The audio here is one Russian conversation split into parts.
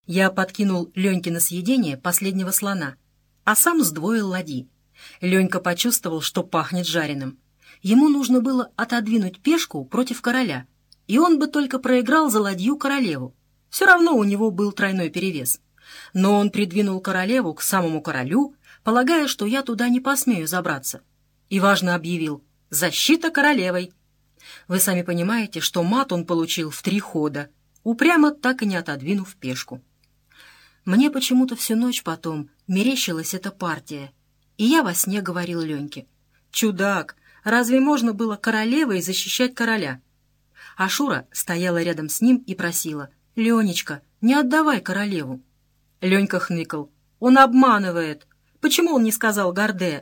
Я подкинул Леньке на съедение последнего слона, а сам сдвоил ладьи. Ленька почувствовал, что пахнет жареным. Ему нужно было отодвинуть пешку против короля, и он бы только проиграл за ладью королеву. Все равно у него был тройной перевес. Но он придвинул королеву к самому королю, полагая, что я туда не посмею забраться, и важно объявил: «Защита королевой!». Вы сами понимаете, что мат он получил в 3 хода, упрямо так и не отодвинув пешку. Мне почему-то всю ночь потом мерещилась эта партия, и я во сне говорил Леньке: «Чудак, разве можно было королевой защищать короля?» А Шура стояла рядом с ним и просила: «Ленечка, не отдавай королеву». Ленька хныкал: «Он обманывает. Почему он не сказал Горде?»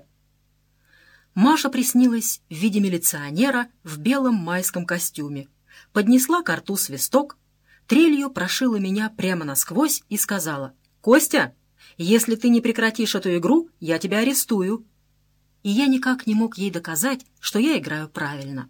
Маша приснилась в виде милиционера в белом майском костюме, поднесла ко рту свисток, трелью прошила меня прямо насквозь и сказала: «Костя, если ты не прекратишь эту игру, я тебя арестую». И я никак не мог ей доказать, что я играю правильно.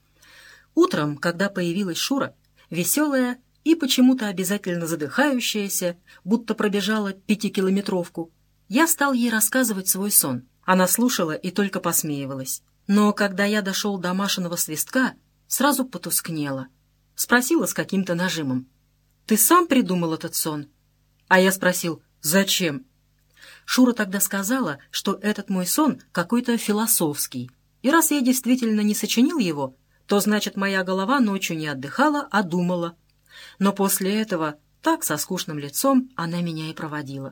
Утром, когда появилась Шура, веселая и почему-то обязательно задыхающаяся, будто пробежала 5-километровку, я стал ей рассказывать свой сон. Она слушала и только посмеивалась. Но когда я дошел до Машиного свистка, сразу потускнела. Спросила с каким-то нажимом: «Ты сам придумал этот сон?» А я спросил: «Зачем?» Шура тогда сказала, что этот мой сон какой-то философский, и раз я действительно не сочинил его, то значит, моя голова ночью не отдыхала, а думала. Но после этого так со скучным лицом она меня и проводила.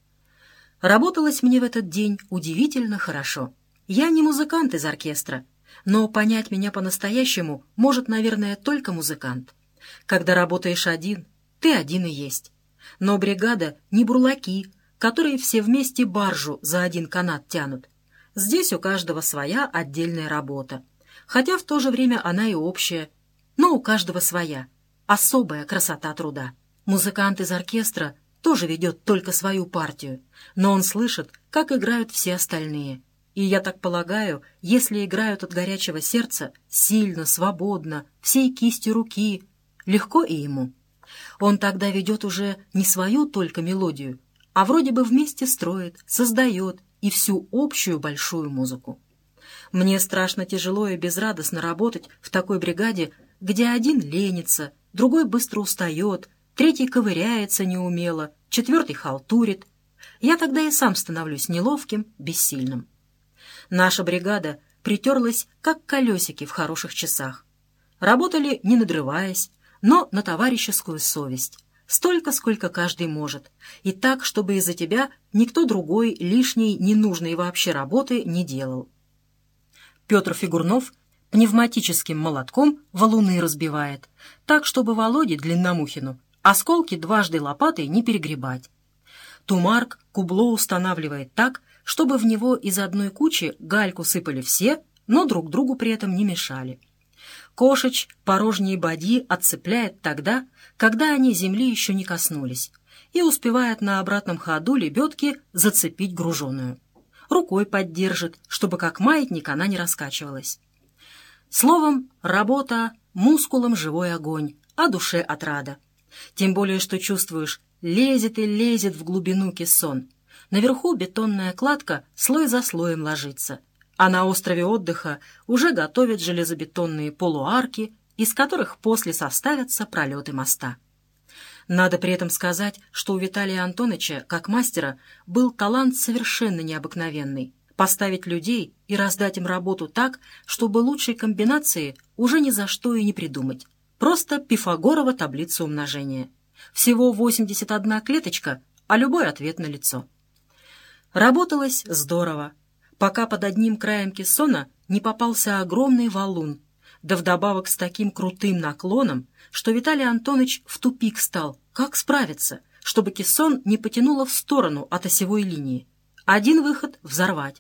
Работалось мне в этот день удивительно хорошо. Я не музыкант из оркестра, но понять меня по-настоящему может, наверное, только музыкант. Когда работаешь один, ты один и есть. Но бригада не бурлаки, которые все вместе баржу за один канат тянут. Здесь у каждого своя отдельная работа, хотя в то же время она и общая, но у каждого своя, особая красота труда. Музыкант из оркестра тоже ведет только свою партию, но он слышит, как играют все остальные. И я так полагаю, если играют от горячего сердца, сильно, свободно, всей кистью руки, легко и ему. Он тогда ведет уже не свою только мелодию, а вроде бы вместе строит, создает и всю общую большую музыку. Мне страшно тяжело и безрадостно работать в такой бригаде, где один ленится, другой быстро устает, третий ковыряется неумело, четвертый халтурит. Я тогда и сам становлюсь неловким, бессильным. Наша бригада притерлась, как колесики в хороших часах. Работали, не надрываясь, но на товарищескую совесть. Столько, сколько каждый может. И так, чтобы из-за тебя никто другой лишней, ненужной вообще работы не делал. Петр Фигурнов пневматическим молотком валуны разбивает, так, чтобы Володе Длинномухину осколки дважды лопатой не перегребать. Тумарк кубло устанавливает так, чтобы в него из одной кучи гальку сыпали все, но друг другу при этом не мешали. Кошич порожние бадьи отцепляет тогда, когда они земли еще не коснулись, и успевает на обратном ходу лебедки зацепить груженую. Рукой поддержит, чтобы как маятник она не раскачивалась. Словом, работа мускулом живой огонь, а душе отрада. Тем более, что чувствуешь, лезет и лезет в глубину кессон. Наверху бетонная кладка слой за слоем ложится, а на острове отдыха уже готовят железобетонные полуарки, из которых после составятся пролеты моста. Надо при этом сказать, что у Виталия Антоновича, как мастера, был талант совершенно необыкновенный — поставить людей и раздать им работу так, чтобы лучшей комбинации уже ни за что и не придумать. Просто Пифагорова таблица умножения. Всего 81 клеточка, а любой ответ налицо. Работалось здорово, пока под одним краем кессона не попался огромный валун, да вдобавок с таким крутым наклоном, что Виталий Антонович в тупик стал, как справиться, чтобы кессон не потянуло в сторону от осевой линии. Один выход — взорвать.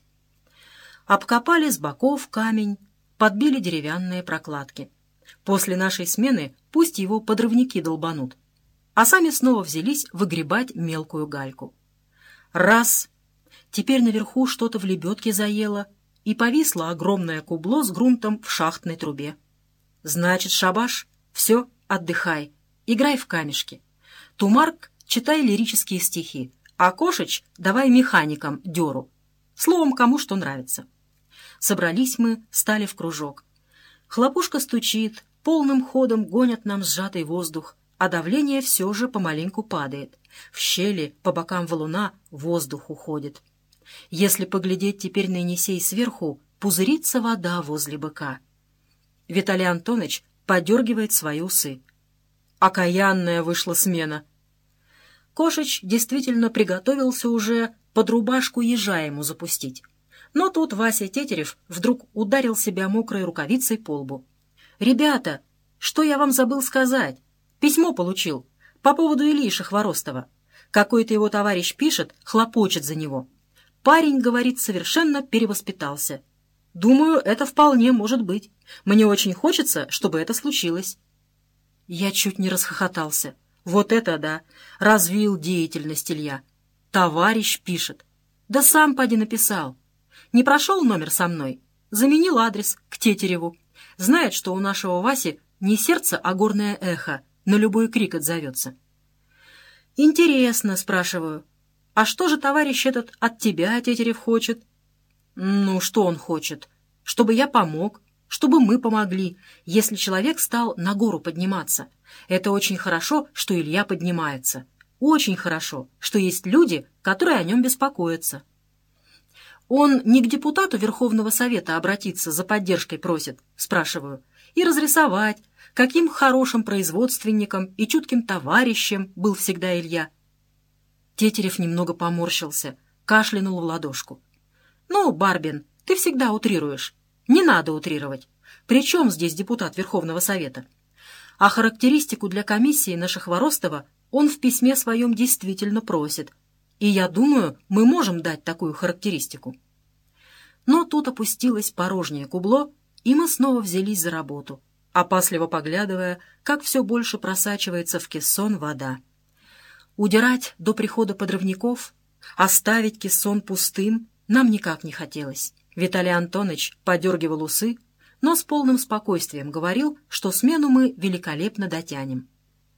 Обкопали с боков камень, подбили деревянные прокладки. После нашей смены пусть его подрывники долбанут, а сами снова взялись выгребать мелкую гальку. Раз! Теперь наверху что-то в лебедке заело, и повисло огромное кубло с грунтом в шахтной трубе. Значит, шабаш, все, отдыхай, играй в камешки. Тумарк читай лирические стихи, а Кошич давай механикам дёру. Словом, кому что нравится. Собрались мы, стали в кружок. Хлопушка стучит, полным ходом гонят нам сжатый воздух, а давление все же помаленьку падает. В щели по бокам валуна воздух уходит. Если поглядеть теперь на Енисей сверху, пузырится вода возле быка. Виталий Антонович подергивает свои усы. Окаянная вышла смена. Кошич действительно приготовился уже под рубашку ежа ему запустить. Но тут Вася Тетерев вдруг ударил себя мокрой рукавицей по лбу. «Ребята, что я вам забыл сказать? Письмо получил по поводу Ильи Хворостова. Какой-то его товарищ пишет, хлопочет за него. Парень, говорит, совершенно перевоспитался. Думаю, это вполне может быть. Мне очень хочется, чтобы это случилось». Я чуть не расхохотался. Вот это да! Развил деятельность Илья. Товарищ пишет. Да сам поди написал. Не прошел номер со мной. Заменил адрес к Тетереву. Знает, что у нашего Васи не сердце, а горное эхо. На любой крик отзовется. «Интересно», — спрашиваю. «А что же товарищ этот от тебя, Тетерев, хочет?» «Ну, что он хочет? Чтобы я помог, чтобы мы помогли, если человек стал на гору подниматься. Это очень хорошо, что Илья поднимается. Очень хорошо, что есть люди, которые о нем беспокоятся». «Он не к депутату Верховного Совета обратиться за поддержкой просит?» — спрашиваю. «И разрисовать, каким хорошим производственником и чутким товарищем был всегда Илья». Тетерев немного поморщился, кашлянул в ладошку. «Ну, Барбин, ты всегда утрируешь. Не надо утрировать. При чем здесь депутат Верховного Совета? А характеристику для комиссии на Хворостова он в письме своем действительно просит. И я думаю, мы можем дать такую характеристику». Но тут опустилось порожнее кубло, и мы снова взялись за работу, опасливо поглядывая, как все больше просачивается в кессон вода. Удирать до прихода подрывников, оставить кессон пустым нам никак не хотелось. Виталий Антонович подергивал усы, но с полным спокойствием говорил, что смену мы великолепно дотянем.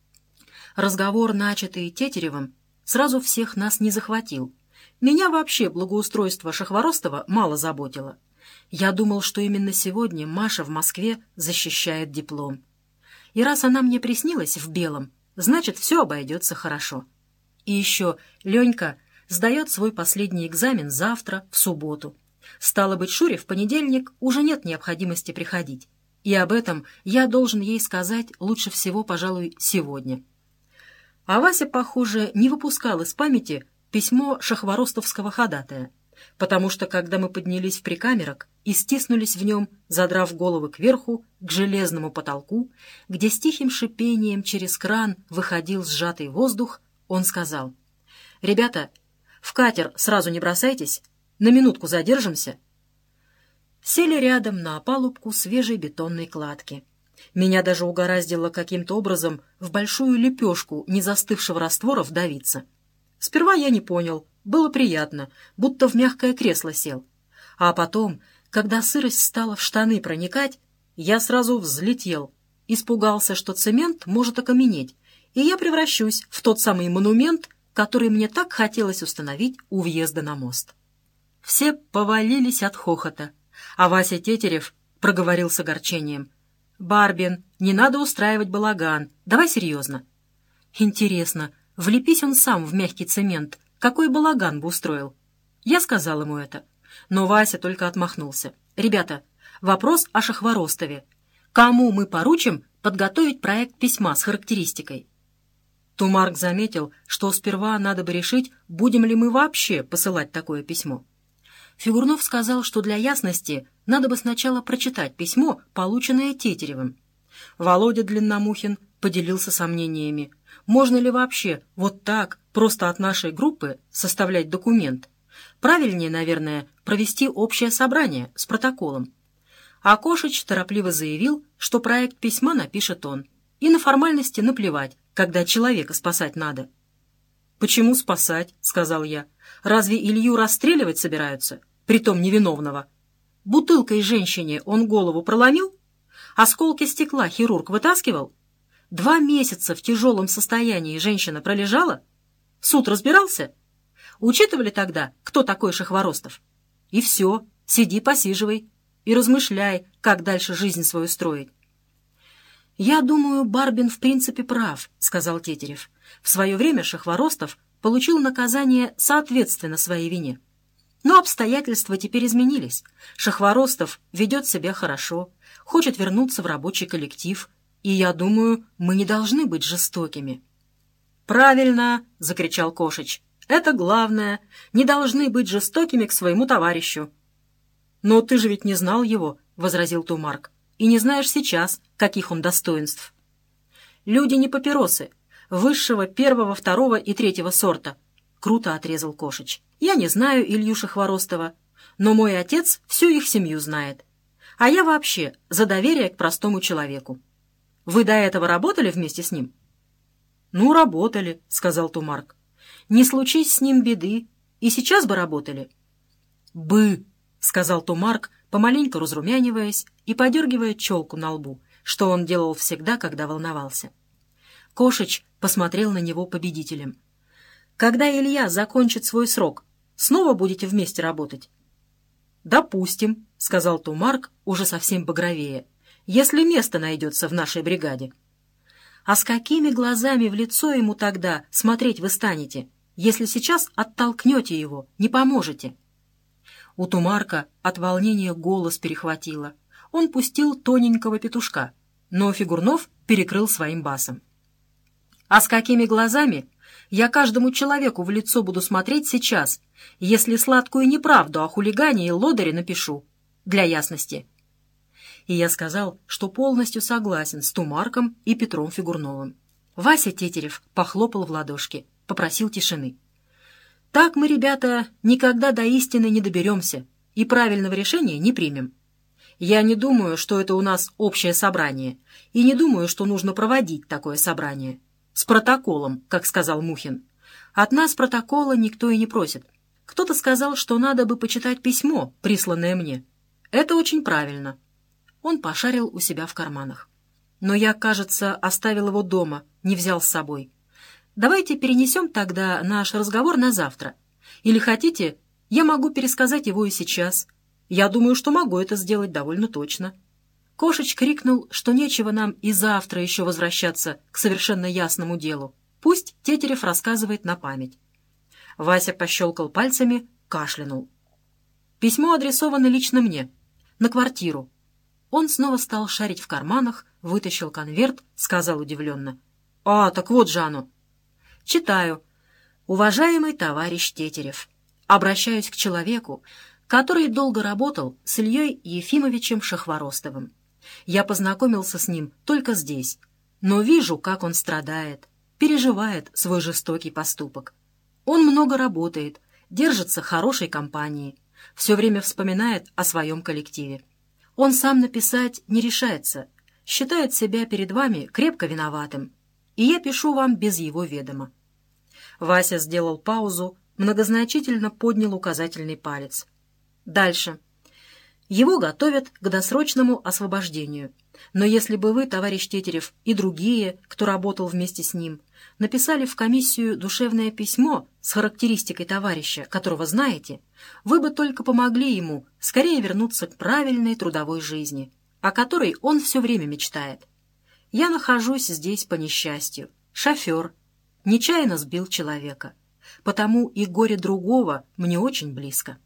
Разговор, начатый Тетеревым, сразу всех нас не захватил. Меня вообще благоустройство Хворостова мало заботило. Я думал, что именно сегодня Маша в Москве защищает диплом. И раз она мне приснилась в белом, значит, все обойдется хорошо. И еще Ленька сдает свой последний экзамен завтра, в субботу. Стало быть, Шуре в понедельник уже нет необходимости приходить. И об этом я должен ей сказать лучше всего, пожалуй, сегодня. А Вася, похоже, не выпускал из памяти письмо шахворостовского ходатая, потому что, когда мы поднялись в прикамерок и стиснулись в нем, задрав головы кверху, к железному потолку, где с тихим шипением через кран выходил сжатый воздух, он сказал: «Ребята, в катер сразу не бросайтесь, на минутку задержимся». Сели рядом на опалубку свежей бетонной кладки. Меня даже угораздило каким-то образом в большую лепешку незастывшего раствора вдавиться. Сперва я не понял, было приятно, будто в мягкое кресло сел. А потом, когда сырость стала в штаны проникать, я сразу взлетел, испугался, что цемент может окаменеть, и я превращусь в тот самый монумент, который мне так хотелось установить у въезда на мост. Все повалились от хохота, а Вася Тетерев проговорил с огорчением: «Барбин, не надо устраивать балаган, давай серьезно». Интересно, влепись он сам в мягкий цемент, какой балаган бы устроил? Я сказал ему это, но Вася только отмахнулся. «Ребята, вопрос о Хворостове. Кому мы поручим подготовить проект письма с характеристикой?» Тумарк заметил, что сперва надо бы решить, будем ли мы вообще посылать такое письмо. Фигурнов сказал, что для ясности надо бы сначала прочитать письмо, полученное Тетеревым. Володя Длинномухин поделился сомнениями. Можно ли вообще вот так, просто от нашей группы, составлять документ? Правильнее, наверное, провести общее собрание с протоколом. А Кошич торопливо заявил, что проект письма напишет он. И на формальности наплевать, когда человека спасать надо. «Почему спасать?» — сказал я. «Разве Илью расстреливать собираются? Притом невиновного. Бутылкой женщине он голову проломил? Осколки стекла хирург вытаскивал? 2 месяца в тяжелом состоянии женщина пролежала? Суд разбирался? Учитывали тогда, кто такой Шахворостов? И все, сиди, посиживай и размышляй, как дальше жизнь свою строить. «Я думаю, Барбин в принципе прав», — сказал Тетерев. «В свое время Шахворостов получил наказание соответственно своей вине. Но обстоятельства теперь изменились. Шахворостов ведет себя хорошо, хочет вернуться в рабочий коллектив, и я думаю, мы не должны быть жестокими». «Правильно!» — закричал Кошич. «Это главное. Не должны быть жестокими к своему товарищу». «Но ты же ведь не знал его», — возразил Тумарк, «и не знаешь сейчас, каких он достоинств». «Люди не папиросы. Высшего, первого, второго и третьего сорта», — круто отрезал Кошич. «Я не знаю Илью Шахворостова, но мой отец всю их семью знает. А я вообще за доверие к простому человеку. Вы до этого работали вместе с ним?» «Ну, работали», — сказал Тумарк. «Не случись с ним беды, и сейчас бы работали». «Бы», — сказал Тумарк, помаленьку разрумяниваясь и подергивая челку на лбу, что он делал всегда, когда волновался. Кошич посмотрел на него победителем. «Когда Илья закончит свой срок, снова будете вместе работать?» «Допустим», — сказал Тумарк, уже совсем багровее, «если место найдется в нашей бригаде». «А с какими глазами в лицо ему тогда смотреть вы станете, если сейчас оттолкнете его, не поможете?» У Тумарка от волнения голос перехватило. Он пустил тоненького петушка, но Фигурнов перекрыл своим басом. «А с какими глазами я каждому человеку в лицо буду смотреть сейчас, если сладкую неправду о хулигане и лодыре напишу, для ясности?» И я сказал, что полностью согласен с Тумарком и Петром Фигурновым. Вася Тетерев похлопал в ладошки, попросил тишины. «Так мы, ребята, никогда до истины не доберемся и правильного решения не примем. Я не думаю, что это у нас общее собрание, и не думаю, что нужно проводить такое собрание. С протоколом, как сказал Мухин. От нас протокола никто и не просит. Кто-то сказал, что надо бы почитать письмо, присланное мне. Это очень правильно». Он пошарил у себя в карманах. «Но я, кажется, оставил его дома, не взял с собой. Давайте перенесем тогда наш разговор на завтра. Или хотите, я могу пересказать его и сейчас. Я думаю, что могу это сделать довольно точно». Кошич крикнул, что нечего нам и завтра еще возвращаться к совершенно ясному делу. Пусть Тетерев рассказывает на память. Вася пощелкал пальцами, кашлянул. «Письмо адресовано лично мне, на квартиру». Он снова стал шарить в карманах, вытащил конверт, сказал удивленно: «А, так вот же оно». Читаю. «Уважаемый товарищ Тетерев, обращаюсь к человеку, который долго работал с Ильей Ефимовичем Шахворостовым. Я познакомился с ним только здесь, но вижу, как он страдает, переживает свой жестокий поступок. Он много работает, держится хорошей компании, все время вспоминает о своем коллективе. Он сам написать не решается, считает себя перед вами крепко виноватым, и я пишу вам без его ведома». Вася сделал паузу, многозначительно поднял указательный палец. Дальше. «Его готовят к досрочному освобождению. Но если бы вы, товарищ Тетерев, и другие, кто работал вместе с ним, написали в комиссию душевное письмо с характеристикой товарища, которого знаете, вы бы только помогли ему скорее вернуться к правильной трудовой жизни, о которой он все время мечтает. Я нахожусь здесь по несчастью. Шофер. Нечаянно сбил человека. Потому и горе другого мне очень близко».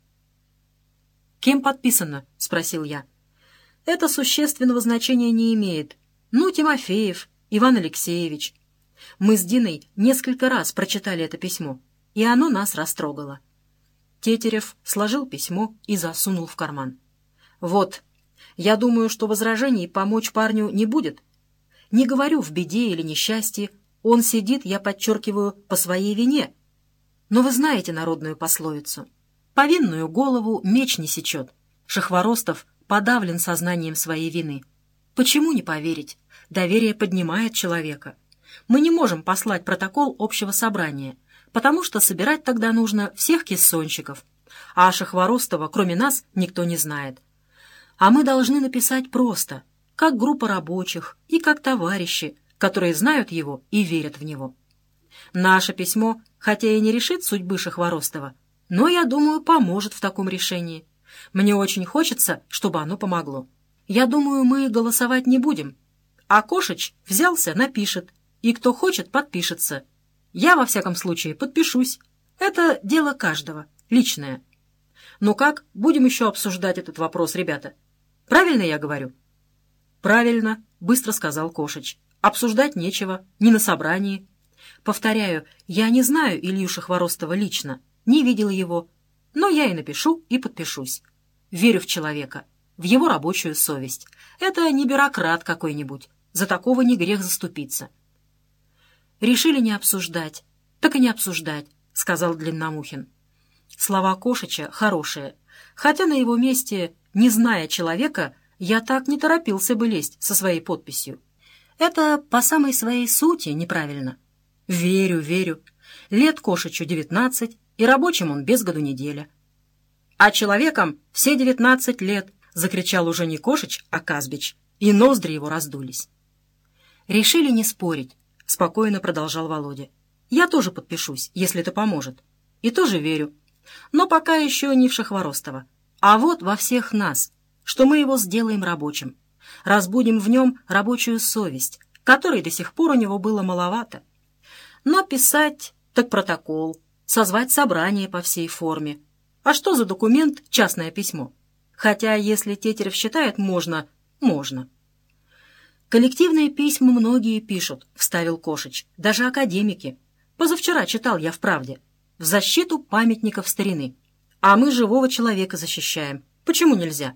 «Кем подписано?» — спросил я. «Это существенного значения не имеет. Ну, Тимофеев, Иван Алексеевич. Мы с Диной несколько раз прочитали это письмо, и оно нас растрогало». Тетерев сложил письмо и засунул в карман. «Вот, я думаю, что возражений помочь парню не будет. Не говорю в беде или несчастье, он сидит, я подчеркиваю, по своей вине. Но вы знаете народную пословицу: повинную голову меч не сечет. Шахворостов подавлен сознанием своей вины. Почему не поверить? Доверие поднимает человека. Мы не можем послать протокол общего собрания, потому что собирать тогда нужно всех кессонщиков, а Шахворостова, кроме нас, никто не знает. А мы должны написать просто, как группа рабочих и как товарищи, которые знают его и верят в него. Наше письмо, хотя и не решит судьбы Шахворостова, но, я думаю, поможет в таком решении. Мне очень хочется, чтобы оно помогло. Я думаю, мы голосовать не будем. А Кошич взялся, напишет, и кто хочет, подпишется. Я, во всяком случае, подпишусь. Это дело каждого, личное. Ну как, будем еще обсуждать этот вопрос, ребята? Правильно я говорю? Правильно, быстро сказал Кошич. Обсуждать нечего, не на собрании. Повторяю, я не знаю Илью Шахворостова лично, не видел его, но я и напишу, и подпишусь. Верю в человека, в его рабочую совесть. Это не бюрократ какой-нибудь, за такого не грех заступиться. Решили не обсуждать, так и не обсуждать, сказал Длинномухин. Слова Кошича хорошие, хотя на его месте, не зная человека, я так не торопился бы лезть со своей подписью. Это по самой своей сути неправильно. Верю, верю. Лет Кошичу 19, и рабочим он без году неделя. А человеком все 19 лет, закричал уже не Кошич, а Казбич, и ноздри его раздулись. Решили не спорить, спокойно продолжал Володя. Я тоже подпишусь, если это поможет. И тоже верю. Но пока еще не в Шахворостова, а вот во всех нас, что мы его сделаем рабочим. Разбудим в нем рабочую совесть, которой до сих пор у него было маловато. Но писать так протокол, созвать собрание по всей форме. А что за документ частное письмо? Хотя, если Тетерев считает, можно. Коллективные письма многие пишут, вставил Кошич, даже академики. Позавчера читал я в «Правде». В защиту памятников старины. А мы живого человека защищаем. Почему нельзя?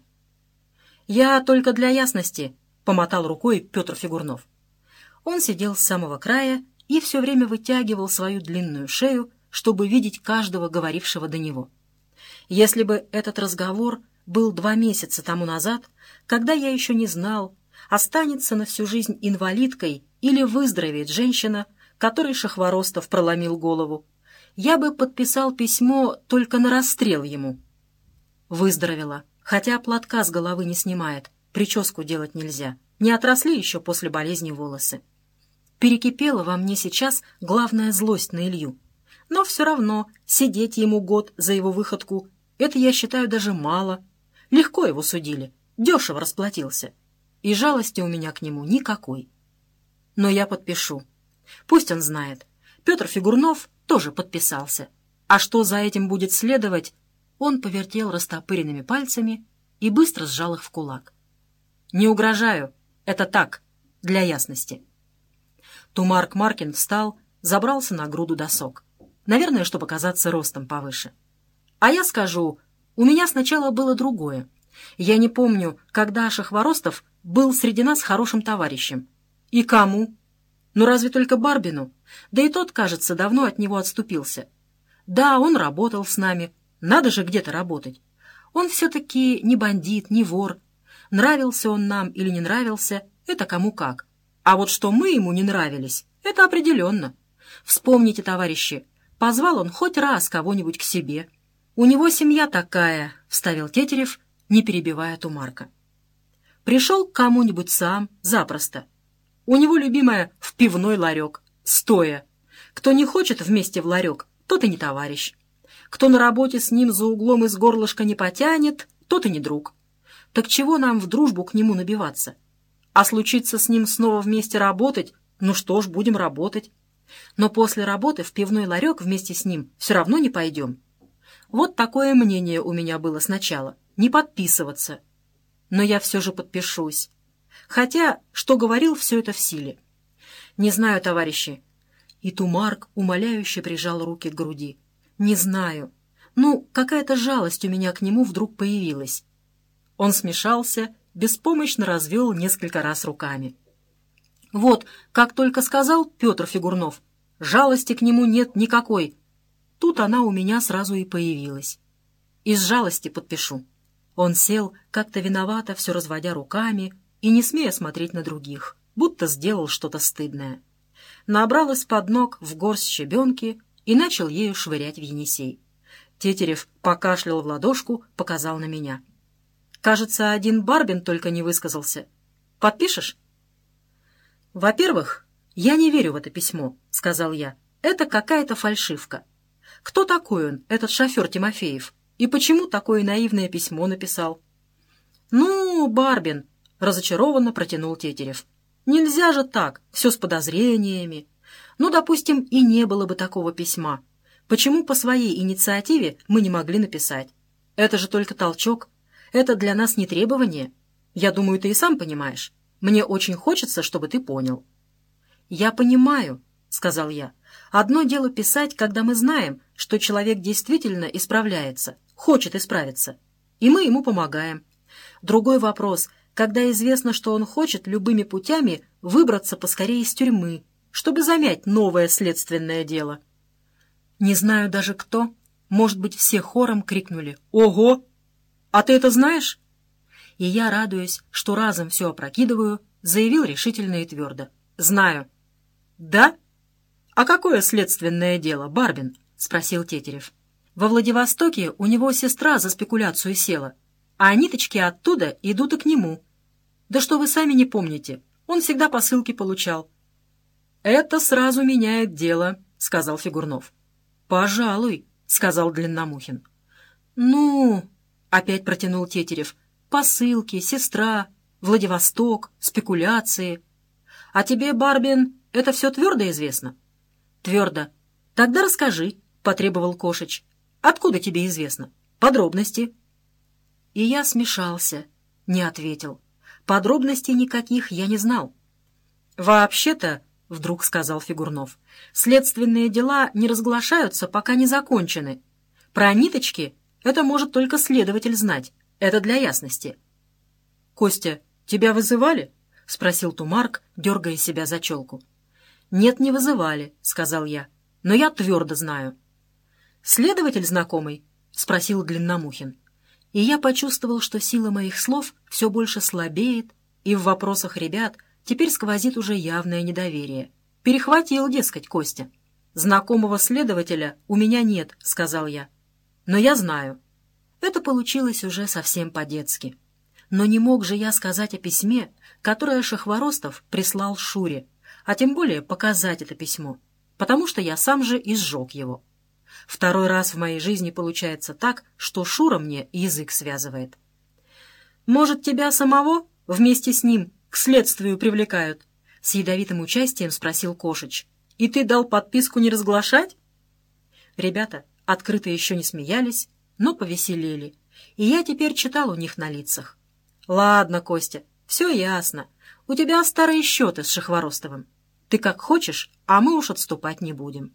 Я только для ясности, помотал рукой Петр Фигурнов. Он сидел с самого края и все время вытягивал свою длинную шею, чтобы видеть каждого говорившего до него. Если бы этот разговор был 2 месяца тому назад, когда я еще не знал, останется на всю жизнь инвалидкой или выздоровеет женщина, которой Шахворостов проломил голову, я бы подписал письмо только на расстрел ему. Выздоровела, хотя платка с головы не снимает, прическу делать нельзя, не отросли еще после болезни волосы. Перекипела во мне сейчас главная злость на Илью. Но все равно сидеть ему год за его выходку — это, я считаю, даже мало. Легко его судили, дешево расплатился. И жалости у меня к нему никакой. Но я подпишу. Пусть он знает. Петр Фигурнов тоже подписался. А что за этим будет следовать, он повертел растопыренными пальцами и быстро сжал их в кулак. Не угрожаю, это так, для ясности. Тумарк Маркин встал, забрался на груду досок. Наверное, чтобы казаться ростом повыше. А я скажу, у меня сначала было другое. Я не помню, когда Шахворостов был среди нас хорошим товарищем. И кому? Ну разве только Барбину? Да и тот, кажется, давно от него отступился. Да, он работал с нами. Надо же где-то работать. Он все-таки не бандит, не вор. Нравился он нам или не нравился, это кому как. А вот что мы ему не нравились, это определенно. Вспомните, товарищи, позвал он хоть раз кого-нибудь к себе. У него семья такая, — вставил Тетерев, не перебивая Тумарка. Пришел к кому-нибудь сам, запросто. У него любимая в пивной ларек, стоя. Кто не хочет вместе в ларек, тот и не товарищ. Кто на работе с ним за углом из горлышка не потянет, тот и не друг. Так чего нам в дружбу к нему набиваться? А случится с ним снова вместе работать, ну что ж, будем работать. Но после работы в пивной ларек вместе с ним все равно не пойдем. Вот такое мнение у меня было сначала, не подписываться. Но я все же подпишусь. Хотя, что говорил, все это в силе. Не знаю, товарищи. И Тумарк умоляюще прижал руки к груди. Не знаю. Ну, какая-то жалость у меня к нему вдруг появилась. Он смешался, беспомощно развел несколько раз руками. Вот, как только сказал Петр Фигурнов, жалости к нему нет никакой. Тут она у меня сразу и появилась. Из жалости подпишу. Он сел, как-то виновато, все разводя руками и не смея смотреть на других, будто сделал что-то стыдное. Набрал из-под ног в горсть щебенки и начал ею швырять в Енисей. Тетерев покашлял в ладошку, показал на меня. Кажется, один Барбин только не высказался. Подпишешь? Во-первых, я не верю в это письмо, сказал я. Это какая-то фальшивка. Кто такой он, этот шофер Тимофеев? И почему такое наивное письмо написал? «Ну, Барбин», — разочарованно протянул Тетерев. «Нельзя же так, все с подозрениями. Ну, допустим, и не было бы такого письма. Почему по своей инициативе мы не могли написать? Это же только толчок. Это для нас не требование. Я думаю, ты и сам понимаешь. Мне очень хочется, чтобы ты понял». «Я понимаю», — сказал я. «Одно дело писать, когда мы знаем, что человек действительно исправляется, хочет исправиться, и мы ему помогаем. Другой вопрос, когда известно, что он хочет любыми путями выбраться поскорее из тюрьмы, чтобы замять новое следственное дело». Не знаю даже кто. Может быть, все хором крикнули «Ого! А ты это знаешь?» И я, радуясь, что разом все опрокидываю, заявил решительно и твердо: «Знаю». «Да? А какое следственное дело, Барбин?» — спросил Тетерев. «Во Владивостоке у него сестра за спекуляцию села, а ниточки оттуда идут и к нему. Да что вы сами не помните, он всегда посылки получал». «Это сразу меняет дело», — сказал Фигурнов. «Пожалуй», — сказал Длинномухин. «Ну...» — опять протянул Тетерев. «Посылки, сестра, Владивосток, спекуляции. А тебе, Барбин, это все твердо известно?» «Твердо. Тогда расскажи», — потребовал Кошич. «Откуда тебе известно? Подробности». И я смешался, не ответил. Подробностей никаких я не знал. «Вообще-то, — вдруг сказал Фигурнов, — следственные дела не разглашаются, пока не закончены. Про ниточки это может только следователь знать. Это для ясности». «Костя, тебя вызывали?» — спросил Тумарк, дергая себя за челку. «Нет, не вызывали», — сказал я. «Но я твердо знаю». «Следователь знакомый?» — спросил Длинномухин. И я почувствовал, что сила моих слов все больше слабеет, и в вопросах ребят теперь сквозит уже явное недоверие. Перехватил, дескать, Костя. «Знакомого следователя у меня нет», — сказал я. «Но я знаю». Это получилось уже совсем по-детски. Но не мог же я сказать о письме, которое Шахворостов прислал Шуре, а тем более показать это письмо, потому что я сам же и сжег его. Второй раз в моей жизни получается так, что Шура мне язык связывает. «Может, тебя самого вместе с ним к следствию привлекают?» — с ядовитым участием спросил Кошич. «И ты дал подписку не разглашать?» Ребята открыто еще не смеялись, но повеселели, и я теперь читал у них на лицах. «Ладно, Костя, все ясно. У тебя старые счеты с Шахворостовым. Ты как хочешь, а мы уж отступать не будем».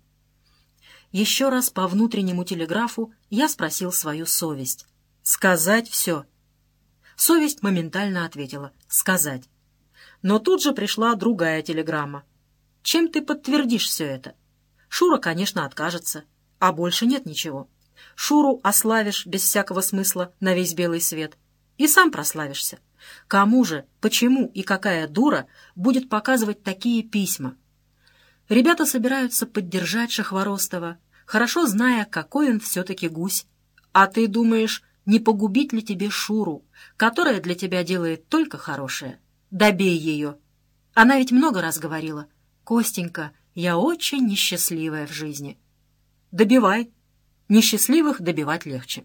Еще раз по внутреннему телеграфу я спросил свою совесть. «Сказать все?» Совесть моментально ответила: «Сказать». Но тут же пришла другая телеграмма. «Чем ты подтвердишь все это?» Шура, конечно, откажется, а больше нет ничего. Шуру ославишь без всякого смысла на весь белый свет. И сам прославишься. Кому же, почему и какая дура будет показывать такие письма? Ребята собираются поддержать Шахворостова, хорошо зная, какой он все-таки гусь. А ты думаешь, не погубить ли тебе Шуру, которая для тебя делает только хорошее? Добей ее. Она ведь много раз говорила: «Костенька, я очень несчастливая в жизни». Добивай. Несчастливых добивать легче.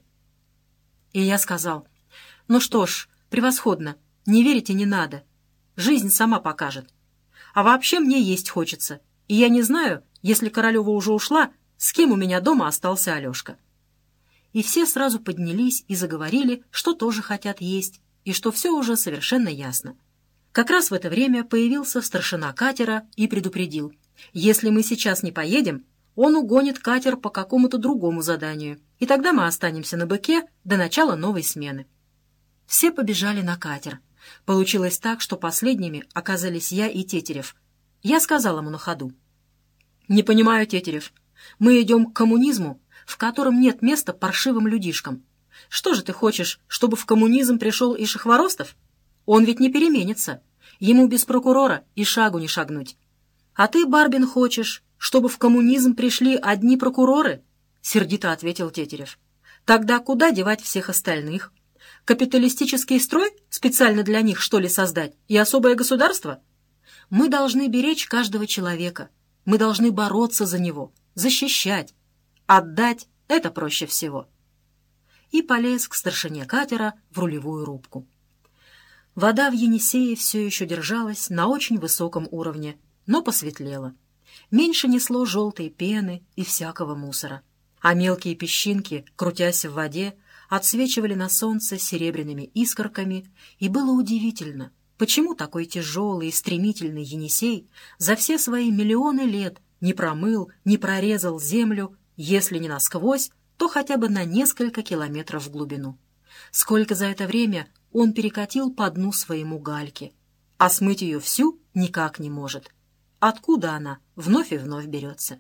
И я сказал: «Ну что ж, превосходно, не верите не надо. Жизнь сама покажет. А вообще мне есть хочется, и я не знаю, если Королева уже ушла, с кем у меня дома остался Алешка». И все сразу поднялись и заговорили, что тоже хотят есть, и что все уже совершенно ясно. Как раз в это время появился старшина катера и предупредил: «Если мы сейчас не поедем, он угонит катер по какому-то другому заданию, и тогда мы останемся на быке до начала новой смены». Все побежали на катер. Получилось так, что последними оказались я и Тетерев. Я сказал ему на ходу: «Не понимаю, Тетерев, мы идем к коммунизму, в котором нет места паршивым людишкам. Что же ты хочешь, чтобы в коммунизм пришел и Шахворостов? Он ведь не переменится. Ему без прокурора и шагу не шагнуть. А ты, Барбин, хочешь, чтобы в коммунизм пришли одни прокуроры?» — сердито ответил Тетерев. «Тогда куда девать всех остальных? Капиталистический строй специально для них, что ли, создать? И особое государство? Мы должны беречь каждого человека. Мы должны бороться за него, защищать. Отдать — это проще всего. И полез к старшине катера в рулевую рубку. Вода в Енисее все еще держалась на очень высоком уровне, но посветлела. Меньше несло желтой пены и всякого мусора. А мелкие песчинки, крутясь в воде, отсвечивали на солнце серебряными искорками, и было удивительно, почему такой тяжелый и стремительный Енисей за все свои миллионы лет не промыл, не прорезал землю, если не насквозь, то хотя бы на несколько километров в глубину. Сколько за это время он перекатил по дну своему гальке, а смыть ее всю никак не может. Откуда она вновь и вновь берется?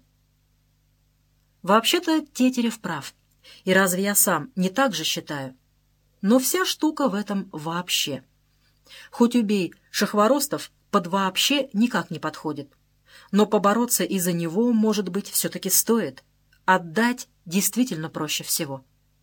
Вообще-то Тетерев прав. И разве я сам не так же считаю? Но вся штука в этом вообще. Хоть убей, Шахворостов под «вообще» никак не подходит. Но побороться из-за него, может быть, все-таки стоит. Отдать действительно проще всего.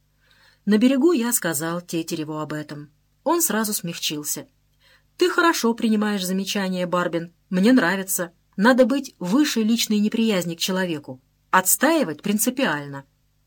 На берегу я сказал Тетереву об этом. Он сразу смягчился. «Ты хорошо принимаешь замечания, Барбин. Мне нравится. Надо быть выше личной неприязни к человеку. Отстаивать принципиально».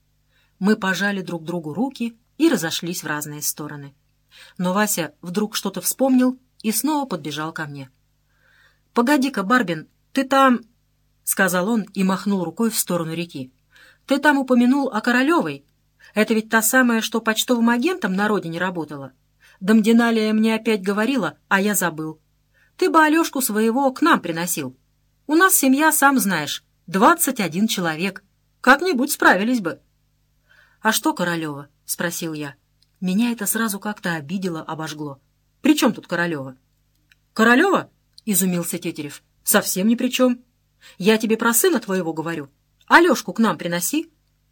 Мы пожали друг другу руки и разошлись в разные стороны. Но Вася вдруг что-то вспомнил и снова подбежал ко мне. «Погоди-ка, Барбин, ты там...» — сказал он и махнул рукой в сторону реки. «Ты там упомянул о Королевой. Это ведь та самая, что почтовым агентом на родине работала. Дамдиналия мне опять говорила, а я забыл. Ты бы Алешку своего к нам приносил. У нас семья, сам знаешь, 21 человек. Как-нибудь справились бы». «А что Королева?» — спросил я. Меня это сразу как-то обидело, обожгло. «При чем тут Королева?» «Королева?» — изумился Тетерев. «Совсем ни при чем. Я тебе про сына твоего говорю. Алешку к нам приноси».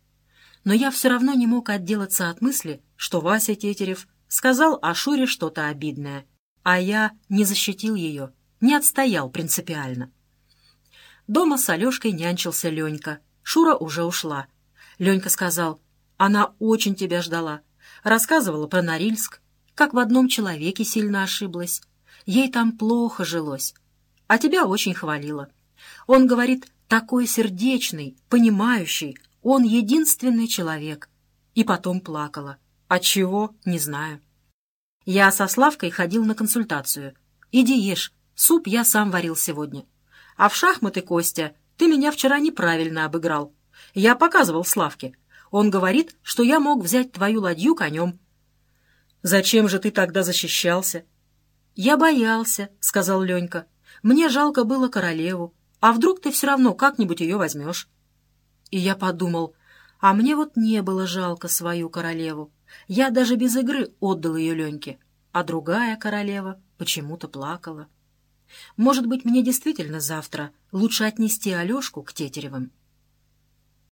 Но я все равно не мог отделаться от мысли, что Вася Тетерев сказал о Шуре что-то обидное, а я не защитил ее, не отстоял принципиально. Дома с Алешкой нянчился Ленька. Шура уже ушла. Ленька сказал: «Она очень тебя ждала. Рассказывала про Норильск, как в одном человеке сильно ошиблась. Ей там плохо жилось. А тебя очень хвалила. Он говорит, такой сердечный, понимающий, он единственный человек». И потом плакала. Отчего? Не знаю. Я со Славкой ходил на консультацию. «Иди ешь, суп я сам варил сегодня. А в шахматы, Костя, ты меня вчера неправильно обыграл. Я показывал Славке. Он говорит, что я мог взять твою ладью конем». «Зачем же ты тогда защищался?» «Я боялся», — сказал Ленька. «Мне жалко было Королеву. А вдруг ты все равно как-нибудь ее возьмешь?» И я подумал, а мне вот не было жалко свою Королеву. Я даже без игры отдал ее Леньке. А другая Королева почему-то плакала. Может быть, мне действительно завтра лучше отнести Алешку к Тетеревым?